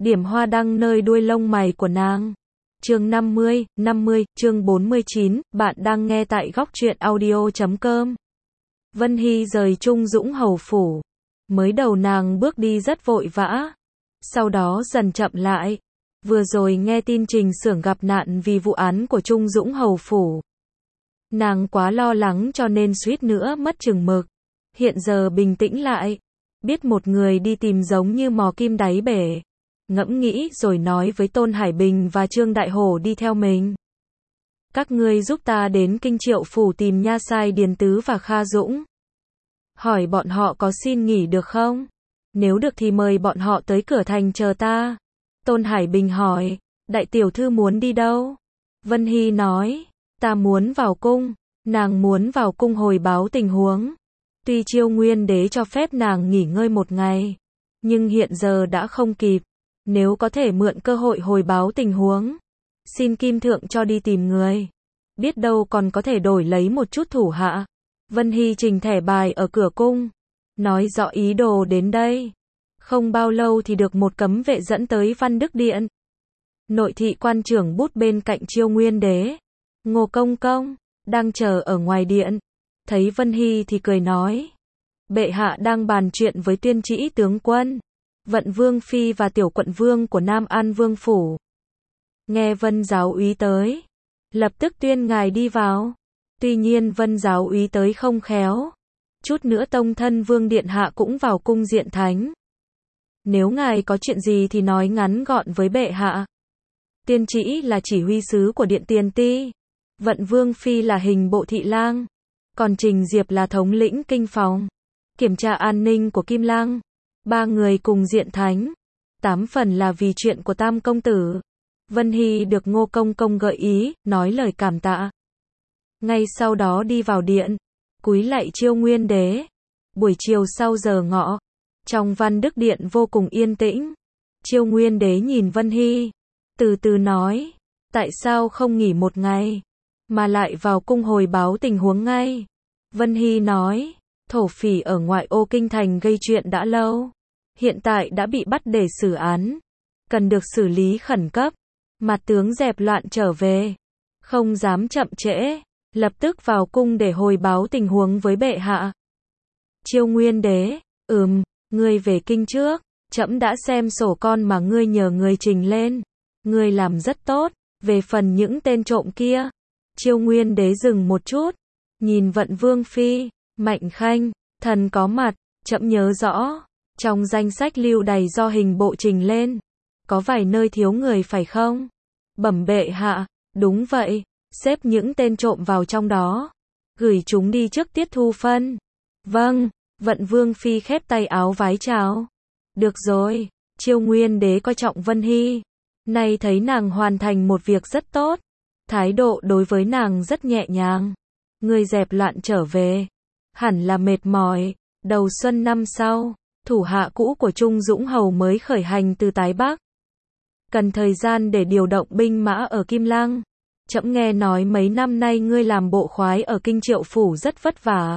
điểm hoa đăng nơi đuôi lông mày của nàng. Chương 50, chương 49, bạn đang nghe tại góc truyện audio.com. Vân Hy rời Trung Dũng hầu phủ. Mới đầu nàng bước đi rất vội vã, sau đó dần chậm lại. Vừa rồi nghe tin Trình Xưởng gặp nạn vì vụ án của Trung Dũng hầu phủ. Nàng quá lo lắng cho nên suýt nữa mất chừng mực. Hiện giờ bình tĩnh lại, biết một người đi tìm giống như mò kim đáy bể. Ngẫm nghĩ rồi nói với Tôn Hải Bình và Trương Đại Hổ đi theo mình. Các ngươi giúp ta đến Kinh Triệu phủ tìm Nha Sai Điền Tứ và Kha Dũng. Hỏi bọn họ có xin nghỉ được không? Nếu được thì mời bọn họ tới cửa thành chờ ta. Tôn Hải Bình hỏi, đại tiểu thư muốn đi đâu? Vân Hy nói, ta muốn vào cung. Nàng muốn vào cung hồi báo tình huống. Tuy Chiêu Nguyên Đế cho phép nàng nghỉ ngơi một ngày, nhưng hiện giờ đã không kịp. Nếu có thể mượn cơ hội hồi báo tình huống, xin Kim Thượng cho đi tìm người. Biết đâu còn có thể đổi lấy một chút thủ hạ. Vân Hy trình thẻ bài ở cửa cung, nói rõ ý đồ đến đây. Không bao lâu thì được một cấm vệ dẫn tới Văn Đức Điện. Nội thị quan trưởng bút bên cạnh Chiêu Nguyên Đế, Ngô Công Công, đang chờ ở ngoài điện. Thấy Vân Hy thì cười nói, bệ hạ đang bàn chuyện với Tuyên Trĩ tướng quân, Vận Vương Phi và Tiểu Quận Vương của Nam An Vương Phủ. Nghe Vân giáo úy tới, lập tức tuyên ngài đi vào. Tuy nhiên Vân giáo úy tới không khéo, chút nữa Tông Thân Vương Điện Hạ cũng vào cung diện thánh. Nếu ngài có chuyện gì thì nói ngắn gọn với bệ hạ. Tuyên Trĩ là chỉ huy sứ của Điện Tiền Ti, Vận Vương Phi là hình bộ thị lang, còn Trình Diệp là thống lĩnh kinh phòng, kiểm tra an ninh của Kim Lăng. Ba người cùng diện thánh, 8 phần là vì chuyện của Tam công tử. Vân Hy được Ngô Công Công gợi ý, nói lời cảm tạ. Ngay sau đó đi vào điện, cúi lạy Chiêu Nguyên Đế. Buổi chiều sau giờ ngọ, trong Văn Đức Điện vô cùng yên tĩnh. Chiêu Nguyên Đế nhìn Vân Hy, từ từ nói, tại sao không nghỉ một ngày, mà lại vào cung hồi báo tình huống ngay? Vân Hy nói, thổ phỉ ở ngoại ô kinh thành gây chuyện đã lâu, hiện tại đã bị bắt để xử án, cần được xử lý khẩn cấp. Mặt tướng dẹp loạn trở về, không dám chậm trễ, lập tức vào cung để hồi báo tình huống với bệ hạ. Chiêu Nguyên Đế, ngươi về kinh trước, trẫm đã xem sổ con mà ngươi nhờ người trình lên, ngươi làm rất tốt. Về phần những tên trộm kia, Chiêu Nguyên Đế dừng một chút, nhìn Vận Vương Phi, Mạnh Khanh, thần có mặt, trẫm nhớ rõ, trong danh sách lưu đày do hình bộ trình lên, có vài nơi thiếu người phải không? Bẩm bệ hạ, đúng vậy, xếp những tên trộm vào trong đó, gửi chúng đi trước tiết thu phân. Vâng, Vận Vương Phi khép tay áo vái chào. Được rồi, Chiêu Nguyên Đế coi trọng Vân Hy, nay thấy nàng hoàn thành một việc rất tốt, thái độ đối với nàng rất nhẹ nhàng. Ngươi dẹp loạn trở về, hẳn là mệt mỏi. Đầu xuân năm sau, thủ hạ cũ của Trung Dũng hầu mới khởi hành từ Tái Bắc, cần thời gian để điều động binh mã ở Kim Lăng. Trẫm nghe nói mấy năm nay ngươi làm bộ khoái ở Kinh Triệu phủ rất vất vả.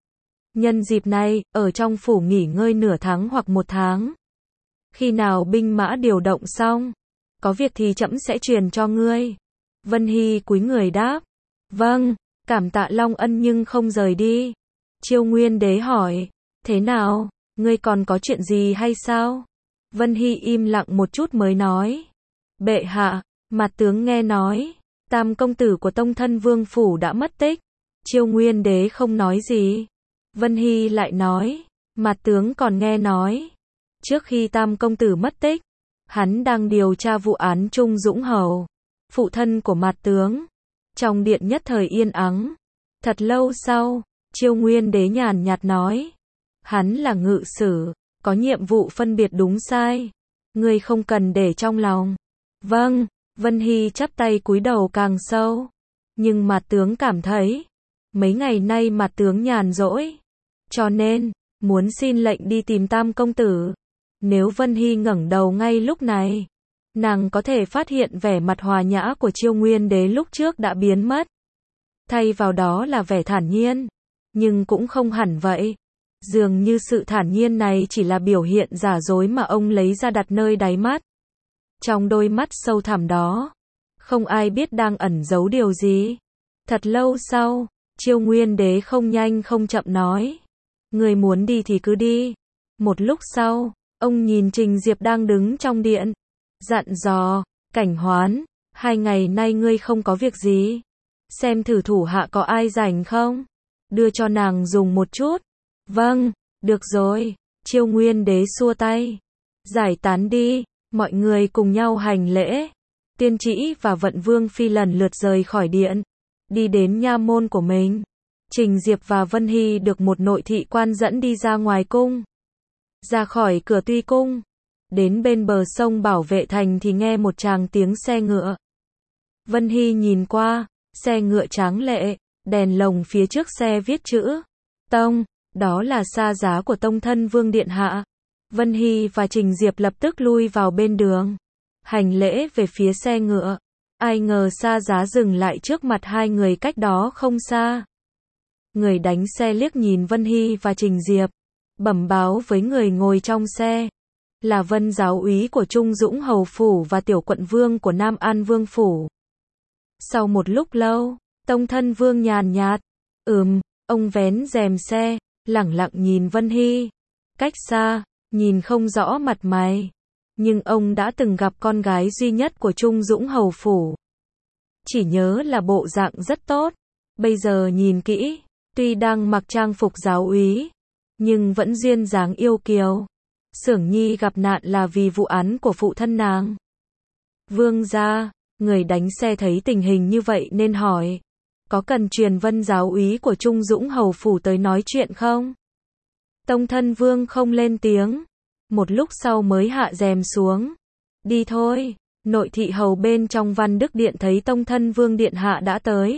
Nhân dịp này, ở trong phủ nghỉ ngơi nửa tháng hoặc một tháng. Khi nào binh mã điều động xong, có việc thì trẫm sẽ truyền cho ngươi. Vân Hy cúi người đáp, vâng, cảm tạ long ân nhưng không rời đi. Chiêu Nguyên Đế hỏi, thế nào, ngươi còn có chuyện gì hay sao? Vân Hy im lặng một chút mới nói, bệ hạ, mặt tướng nghe nói, Tam công tử của Tông Thân Vương phủ đã mất tích. Chiêu Nguyên Đế không nói gì. Vân Hy lại nói, mặt tướng còn nghe nói, trước khi Tam công tử mất tích, hắn đang điều tra vụ án Trung Dũng hầu, phụ thân của mặt tướng. Trong điện nhất thời yên ắng. Thật lâu sau, Chiêu Nguyên Đế nhàn nhạt nói, hắn là ngự sử, có nhiệm vụ phân biệt đúng sai, ngươi không cần để trong lòng. Vâng, Vân Hy chắp tay cúi đầu càng sâu, nhưng mặt tướng cảm thấy, mấy ngày nay mặt tướng nhàn rỗi, cho nên, muốn xin lệnh đi tìm Tam công tử. Nếu Vân Hy ngẩng đầu ngay lúc này, nàng có thể phát hiện vẻ mặt hòa nhã của Chiêu Nguyên Đế lúc trước đã biến mất. Thay vào đó là vẻ thản nhiên, nhưng cũng không hẳn vậy. Dường như sự thản nhiên này chỉ là biểu hiện giả dối mà ông lấy ra đặt nơi đáy mắt. Trong đôi mắt sâu thẳm đó, không ai biết đang ẩn giấu điều gì. Thật lâu sau, Chiêu Nguyên Đế không nhanh không chậm nói. Người muốn đi thì cứ đi. Một lúc sau, ông nhìn Trình Diệp đang đứng trong điện. Dặn dò, Cảnh Hoán, 2 ngày nay ngươi không có việc gì. Xem thử thủ hạ có ai rảnh không? Đưa cho nàng dùng một chút. Vâng, được rồi. Chiêu Nguyên Đế xua tay. Giải tán đi, mọi người cùng nhau hành lễ. Tiên Trĩ và Vận Vương Phi lần lượt rời khỏi điện, đi đến nha môn của mình. Trình Diệp và Vân Hy được một nội thị quan dẫn đi ra ngoài cung. Ra khỏi cửa Tuy Cung, đến bên bờ sông Bảo Vệ Thành thì nghe một tràng tiếng xe ngựa. Vân Hy nhìn qua, xe ngựa tráng lệ, đèn lồng phía trước xe viết chữ Tông, đó là xa giá của Tông Thân Vương Điện Hạ. Vân Hy và Trình Diệp lập tức lui vào bên đường, hành lễ về phía xe ngựa. Ai ngờ xa giá dừng lại trước mặt hai người cách đó không xa. Người đánh xe liếc nhìn Vân Hy và Trình Diệp, bẩm báo với người ngồi trong xe, là Vân giáo úy của Trung Dũng Hầu Phủ và Tiểu Quận Vương của Nam An Vương Phủ. Sau một lúc lâu, Tông Thân Vương nhàn nhạt, ông vén rèm xe, lẳng lặng nhìn Vân Hy. Cách xa, nhìn không rõ mặt mày, nhưng ông đã từng gặp con gái duy nhất của Trung Dũng Hầu Phủ. Chỉ nhớ là bộ dạng rất tốt. Bây giờ nhìn kỹ, tuy đang mặc trang phục giáo úy, nhưng vẫn duyên dáng yêu kiều. Xưởng Nhi gặp nạn là vì vụ án của phụ thân nàng. Vương gia, người đánh xe thấy tình hình như vậy nên hỏi, có cần truyền Vân giáo úy của Trung Dũng Hầu Phủ tới nói chuyện không? Tông Thân Vương không lên tiếng, một lúc sau mới hạ rèm xuống. Đi thôi. Nội thị hầu bên trong Văn Đức Điện thấy Tông Thân Vương Điện Hạ đã tới,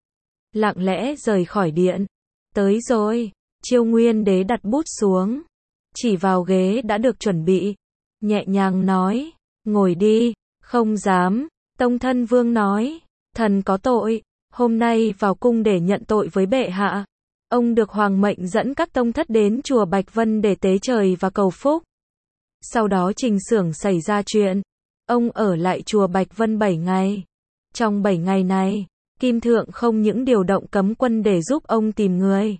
lặng lẽ rời khỏi điện. Tới rồi. Chiêu Nguyên Đế đặt bút xuống, chỉ vào ghế đã được chuẩn bị, nhẹ nhàng nói, ngồi đi. Không dám. Tông Thân Vương nói, thần có tội, hôm nay vào cung để nhận tội với bệ hạ. Ông được hoàng mệnh dẫn các tông thất đến chùa Bạch Vân để tế trời và cầu phúc. Sau đó Trình xưởng xảy ra chuyện, ông ở lại chùa Bạch Vân 7 ngày. Trong 7 ngày này, Kim Thượng không những điều động cấm quân để giúp ông tìm người.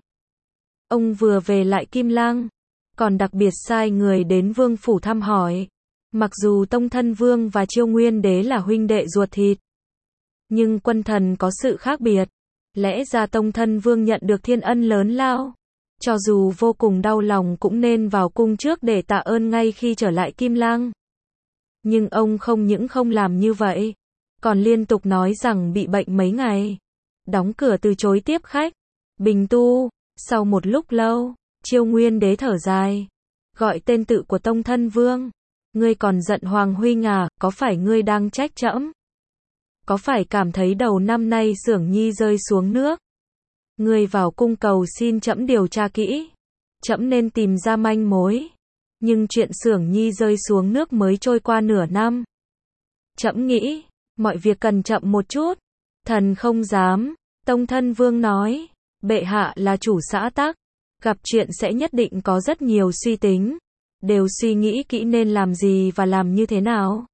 Ông vừa về lại Kim Lăng, còn đặc biệt sai người đến Vương Phủ thăm hỏi. Mặc dù Tông Thân Vương và Chiêu Nguyên Đế là huynh đệ ruột thịt, nhưng quân thần có sự khác biệt. Lẽ ra Tông Thân Vương nhận được thiên ân lớn lao, cho dù vô cùng đau lòng cũng nên vào cung trước để tạ ơn ngay khi trở lại Kim Lăng. Nhưng ông không những không làm như vậy, còn liên tục nói rằng bị bệnh mấy ngày, đóng cửa từ chối tiếp khách. Bình tu. Sau một lúc lâu, Chiêu Nguyên Đế thở dài, gọi tên tự của Tông Thân Vương. Ngươi còn giận Hoàng huynh à? Có phải ngươi đang trách trẫm? Có phải cảm thấy đầu năm nay Xưởng Nhi rơi xuống nước? Ngươi vào cung cầu xin trẫm điều tra kỹ, trẫm nên tìm ra manh mối. Nhưng chuyện Xưởng Nhi rơi xuống nước mới trôi qua nửa năm. Trẫm nghĩ, mọi việc cần chậm một chút. Thần không dám. Tông Thân Vương nói, bệ hạ là chủ xã tắc, gặp chuyện sẽ nhất định có rất nhiều suy tính, đều suy nghĩ kỹ nên làm gì và làm như thế nào.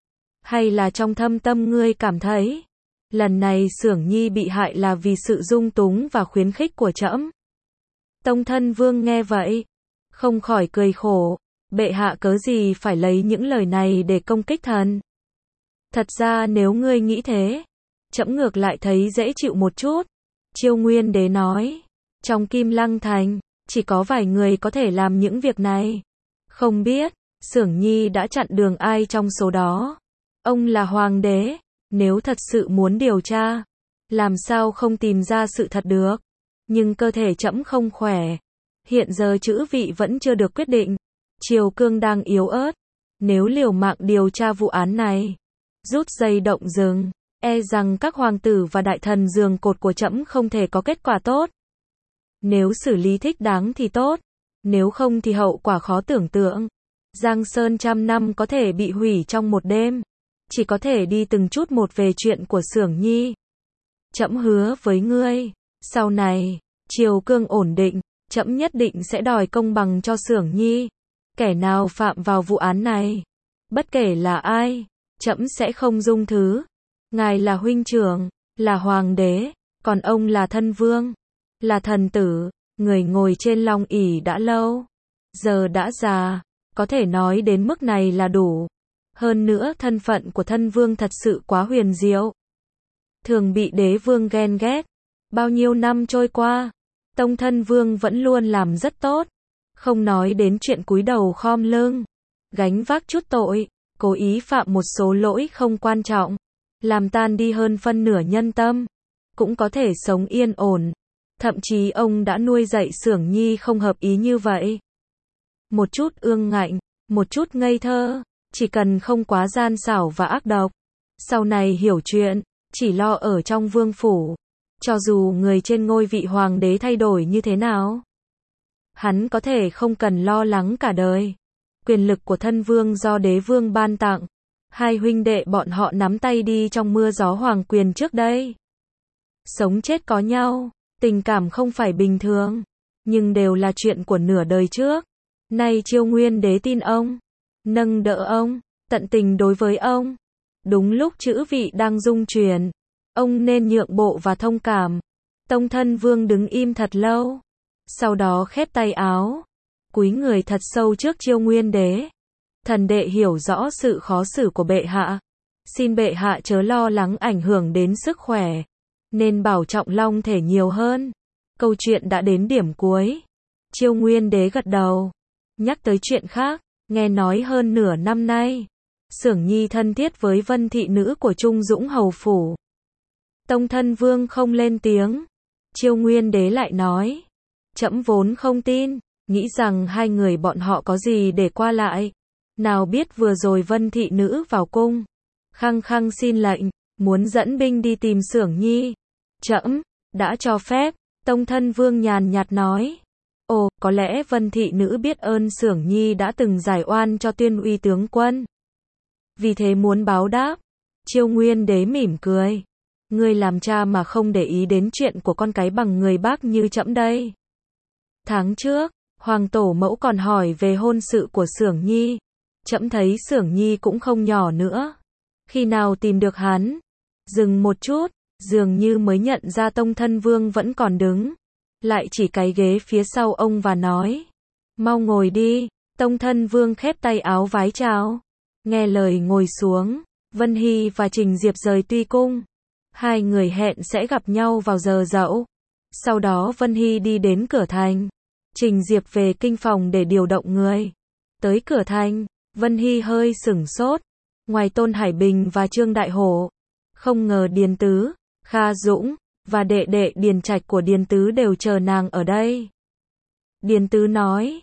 Hay là trong thâm tâm ngươi cảm thấy, lần này Xưởng Nhi bị hại là vì sự dung túng và khuyến khích của trẫm? Tông Thân Vương nghe vậy, không khỏi cười khổ, bệ hạ cớ gì phải lấy những lời này để công kích thần. Thật ra nếu ngươi nghĩ thế, trẫm ngược lại thấy dễ chịu một chút. Chiêu Nguyên Đế nói, trong Kim Lăng Thành, chỉ có vài người có thể làm những việc này. Không biết, Xưởng Nhi đã chặn đường ai trong số đó. Ông là hoàng đế, nếu thật sự muốn điều tra, làm sao không tìm ra sự thật được. Nhưng cơ thể trẫm không khỏe, hiện giờ chữ vị vẫn chưa được quyết định. Triều cương đang yếu ớt, nếu liều mạng điều tra vụ án này, rút dây động rừng, e rằng các hoàng tử và đại thần giường cột của trẫm không thể có kết quả tốt. Nếu xử lý thích đáng thì tốt, nếu không thì hậu quả khó tưởng tượng. Giang Sơn 100 năm có thể bị hủy trong một đêm, chỉ có thể đi từng chút một về chuyện của Xưởng Nhi. Trẫm hứa với ngươi, sau này, triều cương ổn định, trẫm nhất định sẽ đòi công bằng cho Xưởng Nhi. Kẻ nào phạm vào vụ án này, Bất kể là ai, trẫm sẽ không dung thứ. Ngài là huynh trưởng, là hoàng đế, còn ông là thân vương, là thần tử, người ngồi trên long ỷ đã lâu, giờ đã già, có thể nói đến mức này là đủ. Hơn nữa thân phận của thân vương thật sự quá huyền diệu, thường bị đế vương ghen ghét. Bao nhiêu năm trôi qua, tông thân vương vẫn luôn làm rất tốt, không nói đến chuyện cúi đầu khom lưng, gánh vác chút tội, cố ý phạm một số lỗi không quan trọng, làm tan đi hơn phân nửa nhân tâm, cũng có thể sống yên ổn. Thậm chí ông đã nuôi dạy Xưởng Nhi không hợp ý như vậy. Một chút ương ngạnh, một chút ngây thơ, chỉ cần không quá gian xảo và ác độc. Sau này hiểu chuyện, chỉ lo ở trong vương phủ. Cho dù người trên ngôi vị hoàng đế thay đổi như thế nào, hắn có thể không cần lo lắng cả đời. Quyền lực của thân vương do đế vương ban tặng. Hai huynh đệ bọn họ nắm tay đi trong mưa gió hoàng quyền trước đây. Sống chết có nhau, tình cảm không phải bình thường, nhưng đều là chuyện của nửa đời trước. Nay Chiêu Nguyên đế tin ông, nâng đỡ ông, tận tình đối với ông. Đúng lúc chữ vị đang dung chuyển, ông nên nhượng bộ và thông cảm. Tông thân vương đứng im thật lâu, sau đó khép tay áo, cúi người thật sâu trước Chiêu Nguyên đế. Thần đệ hiểu rõ sự khó xử của bệ hạ, xin bệ hạ chớ lo lắng ảnh hưởng đến sức khỏe, nên bảo trọng long thể nhiều hơn. Câu chuyện đã đến điểm cuối. Chiêu Nguyên đế gật đầu, nhắc tới chuyện khác. Nghe nói hơn nửa năm nay, Xưởng Nhi thân thiết với Vân thị nữ của Trung Dũng hầu phủ. Tông thân vương không lên tiếng. Chiêu Nguyên đế lại nói, trẫm vốn không tin, nghĩ rằng hai người bọn họ có gì để qua lại. Nào biết vừa rồi Vân thị nữ vào cung, khăng khăng xin lệnh, muốn dẫn binh đi tìm Xưởng Nhi. Trẫm đã cho phép. Tông thân vương nhàn nhạt nói. Ồ, có lẽ Vân thị nữ biết ơn Xưởng Nhi đã từng giải oan cho Tuyên Uy tướng quân, vì thế muốn báo đáp. Chiêu Nguyên đế mỉm cười. Ngươi làm cha mà không để ý đến chuyện của con cái bằng người bác như trẫm đây. Tháng trước, hoàng tổ mẫu còn hỏi về hôn sự của Xưởng Nhi. Trẫm thấy Xưởng Nhi cũng không nhỏ nữa. Khi nào tìm được hắn? Dừng một chút, dường như mới nhận ra tông thân vương vẫn còn đứng. Lại chỉ cái ghế phía sau ông và nói, mau ngồi đi. Tông thân vương khép tay áo vái chào, nghe lời ngồi xuống. Vân Hy và Trình Diệp rời Tuy Cung, hai người hẹn sẽ gặp nhau vào giờ dậu. Sau đó Vân Hy đi đến cửa thành, Trình Diệp về kinh phòng để điều động người. Tới cửa thành, Vân Hy hơi sửng sốt. Ngoài Tôn Hải Bình và Trương Đại Hổ, không ngờ Điền Tứ, Kha Dũng và đệ đệ Điền Trạch của Điền Tứ đều chờ nàng ở đây. Điền Tứ nói,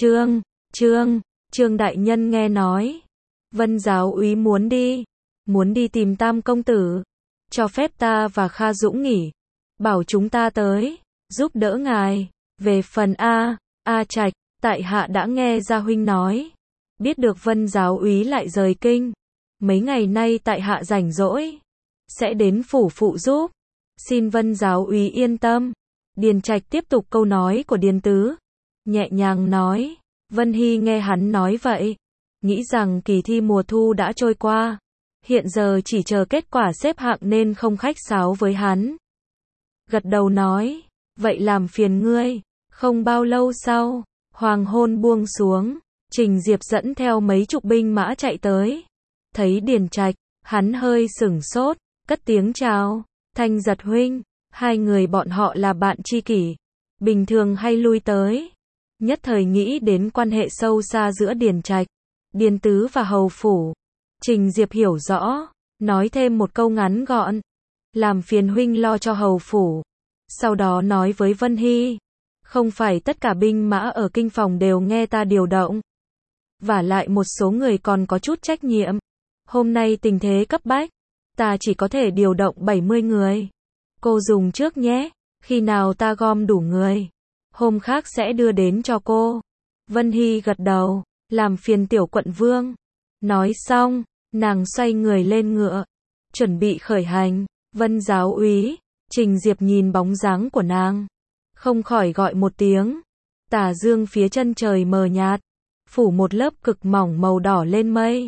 Trương đại nhân nghe nói, Vân giáo úy muốn đi tìm Tam công tử, cho phép ta và Kha Dũng nghỉ, bảo chúng ta tới, giúp đỡ ngài. Về phần A Trạch, tại hạ đã nghe gia huynh nói, biết được Vân giáo úy lại rời kinh, mấy ngày nay tại hạ rảnh rỗi, sẽ đến phủ phụ giúp. Xin Vân giáo úy yên tâm. Điền Trạch tiếp tục câu nói của Điền Tứ, nhẹ nhàng nói. Vân Hy nghe hắn nói vậy, nghĩ rằng kỳ thi mùa thu đã trôi qua, hiện giờ chỉ chờ kết quả xếp hạng nên không khách sáo với hắn. Gật đầu nói, vậy làm phiền ngươi. Không bao lâu sau, hoàng hôn buông xuống, Trình Diệp dẫn theo mấy chục binh mã chạy tới. Thấy Điền Trạch, hắn hơi sửng sốt, cất tiếng chào. Thanh Giật huynh, hai người bọn họ là bạn tri kỷ, bình thường hay lui tới. Nhất thời nghĩ đến quan hệ sâu xa giữa Điền Trạch, Điền Tứ và hầu phủ. Trình Diệp hiểu rõ, nói thêm một câu ngắn gọn, làm phiền huynh lo cho hầu phủ. Sau đó nói với Vân Hy, không phải tất cả binh mã ở kinh phòng đều nghe ta điều động, vả lại một số người còn có chút trách nhiệm. Hôm nay tình thế cấp bách, ta chỉ có thể điều động 70 người. Cô dùng trước nhé, khi nào ta gom đủ người, hôm khác sẽ đưa đến cho cô. Vân Hy gật đầu, làm phiền tiểu quận vương. Nói xong, nàng xoay người lên ngựa, chuẩn bị khởi hành. Vân giáo úy, Trình Diệp nhìn bóng dáng của nàng, không khỏi gọi một tiếng. Tà dương phía chân trời mờ nhạt, phủ một lớp cực mỏng màu đỏ lên mây.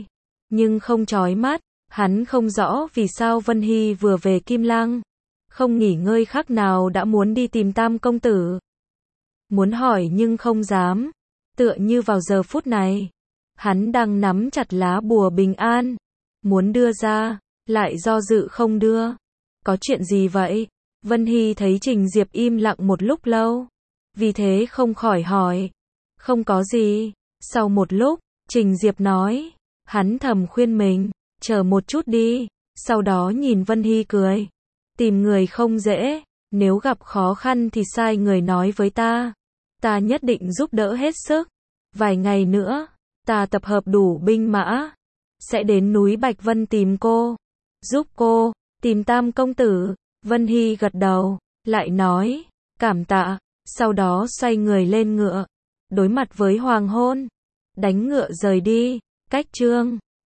nhưng không chói mắt. Hắn không rõ vì sao Vân Hy vừa về Kim Lăng, không nghỉ ngơi khắc nào đã muốn đi tìm Tam công tử. Muốn hỏi nhưng không dám, tựa như vào giờ phút này, hắn đang nắm chặt lá bùa bình an, muốn đưa ra, lại do dự không đưa. Có chuyện gì vậy? Vân Hy thấy Trình Diệp im lặng một lúc lâu, vì thế không khỏi hỏi. Không có gì. Sau một lúc, Trình Diệp nói, hắn thầm khuyên mình, chờ một chút đi, sau đó nhìn Vân Hy cười. Tìm người không dễ, nếu gặp khó khăn thì sai người nói với ta nhất định giúp đỡ hết sức. Vài ngày nữa, ta tập hợp đủ binh mã, sẽ đến núi Bạch Vân tìm cô, giúp cô tìm Tam công tử. Vân Hy gật đầu, lại nói, cảm tạ, sau đó xoay người lên ngựa, đối mặt với hoàng hôn, đánh ngựa rời đi. Cách chương